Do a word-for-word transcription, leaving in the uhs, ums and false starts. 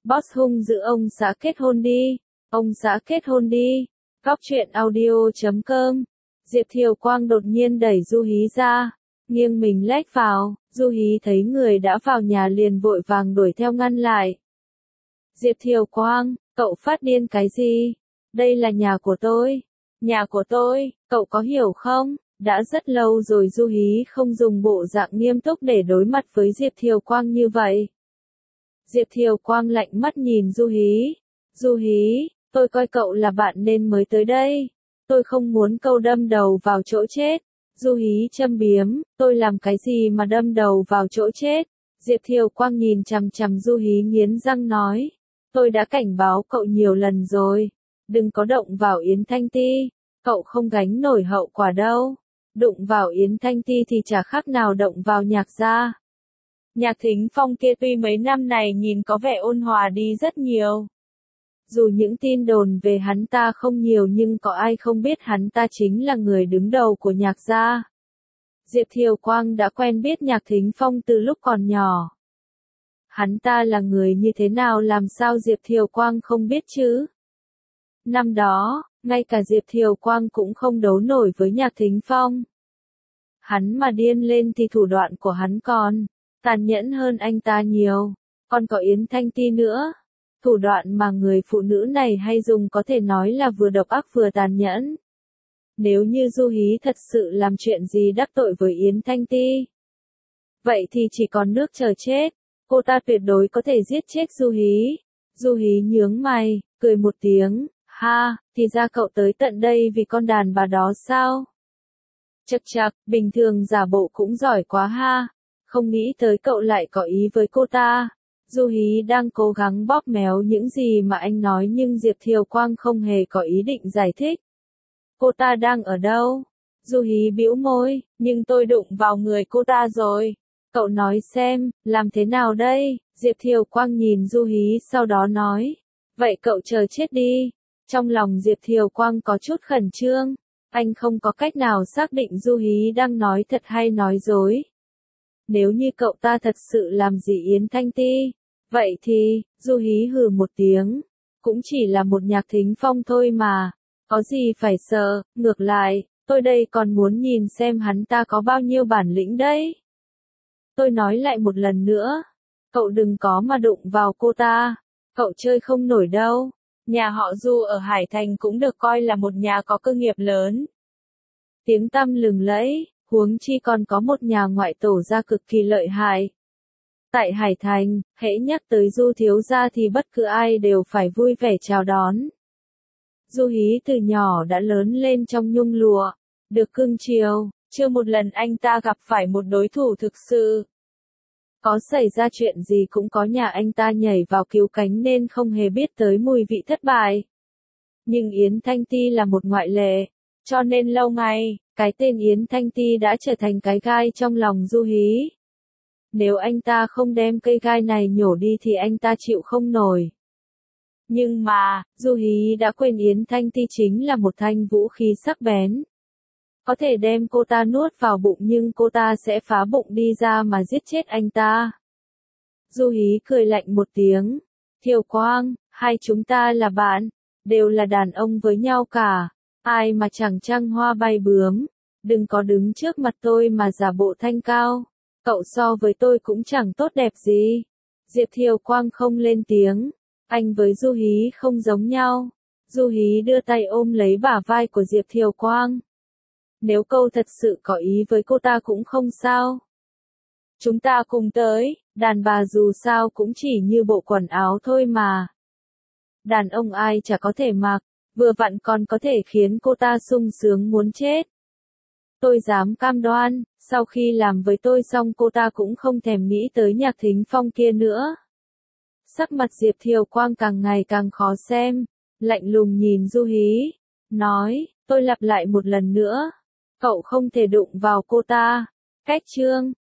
Boss hung dữ ông xã kết hôn đi, ông xã kết hôn đi. Góc truyện audio chấm com. Diệp Thiều Quang đột nhiên đẩy Du Hí ra, nghiêng mình lách vào, Du Hí thấy người đã vào nhà liền vội vàng đuổi theo ngăn lại. Diệp Thiều Quang, cậu phát điên cái gì? Đây là nhà của tôi. Nhà của tôi, cậu có hiểu không? Đã rất lâu rồi Du Hí không dùng bộ dạng nghiêm túc để đối mặt với Diệp Thiều Quang như vậy. Diệp Thiều Quang lạnh mắt nhìn Du Hí. Du Hí, tôi coi cậu là bạn nên mới tới đây. Tôi không muốn câu đâm đầu vào chỗ chết. Du Hí châm biếm, tôi làm cái gì mà đâm đầu vào chỗ chết? Diệp Thiều Quang nhìn chằm chằm Du Hí nghiến răng nói. Tôi đã cảnh báo cậu nhiều lần rồi. Đừng có động vào Yến Thanh Ti. Cậu không gánh nổi hậu quả đâu. Đụng vào Yến Thanh Ti thì chả khác nào động vào Nhạc gia. Nhạc Thính Phong kia tuy mấy năm này nhìn có vẻ ôn hòa đi rất nhiều. Dù những tin đồn về hắn ta không nhiều nhưng có ai không biết hắn ta chính là người đứng đầu của Nhạc gia. Diệp Thiều Quang đã quen biết Nhạc Thính Phong từ lúc còn nhỏ. Hắn ta là người như thế nào làm sao Diệp Thiều Quang không biết chứ? Năm đó, ngay cả Diệp Thiều Quang cũng không đấu nổi với Nhạc Thính Phong. Hắn mà điên lên thì thủ đoạn của hắn còn tàn nhẫn hơn anh ta nhiều. Còn có Yến Thanh Ti nữa. Thủ đoạn mà người phụ nữ này hay dùng có thể nói là vừa độc ác vừa tàn nhẫn. Nếu như Du Hí thật sự làm chuyện gì đắc tội với Yến Thanh Ti, vậy thì chỉ còn nước chờ chết. Cô ta tuyệt đối có thể giết chết Du Hí. Du Hí nhướng mày, cười một tiếng. Ha, thì ra cậu tới tận đây vì con đàn bà đó sao? Chậc chậc, bình thường giả bộ cũng giỏi quá ha. Không nghĩ tới cậu lại có ý với cô ta. Du Hí đang cố gắng bóp méo những gì mà anh nói nhưng Diệp Thiều Quang không hề có ý định giải thích. Cô ta đang ở đâu? Du Hí bĩu môi, nhưng tôi đụng vào người cô ta rồi. Cậu nói xem, làm thế nào đây? Diệp Thiều Quang nhìn Du Hí sau đó nói. Vậy cậu chờ chết đi. Trong lòng Diệp Thiều Quang có chút khẩn trương. Anh không có cách nào xác định Du Hí đang nói thật hay nói dối. Nếu như cậu ta thật sự làm gì Yến Thanh Ti, vậy thì, Du Hí hừ một tiếng. Cũng chỉ là một Nhạc Thính Phong thôi mà. Có gì phải sợ, ngược lại, tôi đây còn muốn nhìn xem hắn ta có bao nhiêu bản lĩnh đấy. Tôi nói lại một lần nữa. Cậu đừng có mà đụng vào cô ta. Cậu chơi không nổi đâu. Nhà họ Du ở Hải Thành cũng được coi là một nhà có cơ nghiệp lớn. Tiếng tăm lừng lẫy, huống chi còn có một nhà ngoại tổ gia cực kỳ lợi hại. Tại Hải Thành, hễ nhắc tới Du thiếu gia thì bất cứ ai đều phải vui vẻ chào đón. Du Hí từ nhỏ đã lớn lên trong nhung lụa, được cưng chiều, chưa một lần anh ta gặp phải một đối thủ thực sự. Có xảy ra chuyện gì cũng có nhà anh ta nhảy vào cứu cánh nên không hề biết tới mùi vị thất bại. Nhưng Yến Thanh Ti là một ngoại lệ, cho nên lâu ngày, cái tên Yến Thanh Ti đã trở thành cái gai trong lòng Du Hí. Nếu anh ta không đem cây gai này nhổ đi thì anh ta chịu không nổi. Nhưng mà, Du Hí đã quên Yến Thanh Ti chính là một thanh vũ khí sắc bén. Có thể đem cô ta nuốt vào bụng nhưng cô ta sẽ phá bụng đi ra mà giết chết anh ta. Du Hí cười lạnh một tiếng. Thiều Quang, hai chúng ta là bạn, đều là đàn ông với nhau cả. Ai mà chẳng trăng hoa bay bướm. Đừng có đứng trước mặt tôi mà giả bộ thanh cao. Cậu so với tôi cũng chẳng tốt đẹp gì. Diệp Thiều Quang không lên tiếng. Anh với Du Hí không giống nhau. Du Hí đưa tay ôm lấy bả vai của Diệp Thiều Quang. Nếu câu thật sự có ý với cô ta cũng không sao. Chúng ta cùng tới, đàn bà dù sao cũng chỉ như bộ quần áo thôi mà. Đàn ông ai chả có thể mặc, vừa vặn còn có thể khiến cô ta sung sướng muốn chết. Tôi dám cam đoan, sau khi làm với tôi xong cô ta cũng không thèm nghĩ tới Nhạc Thính Phong kia nữa. Sắc mặt Diệp Thiều Quang càng ngày càng khó xem, lạnh lùng nhìn Du Hí, nói, tôi lặp lại một lần nữa, cậu không thể đụng vào cô ta. Cách chương